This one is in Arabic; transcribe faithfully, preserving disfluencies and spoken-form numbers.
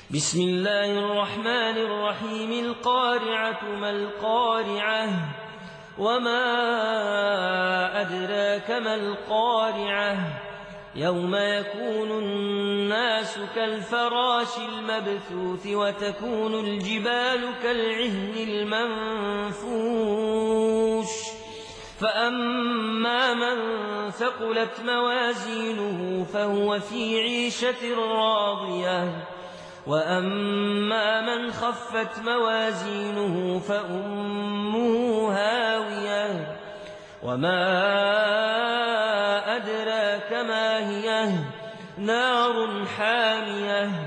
بسم الله الرحمن الرحيم القارعة ما القارعة وما أدراك ما القارعة يوم يكون الناس كالفراش المبثوث وتكون الجبال كالعهن المنفوش فأما من ثقلت موازينه فهو في عيشة راضية وأما من خفت موازينه فأمه هاوية وما أدراك ما هي نار حامية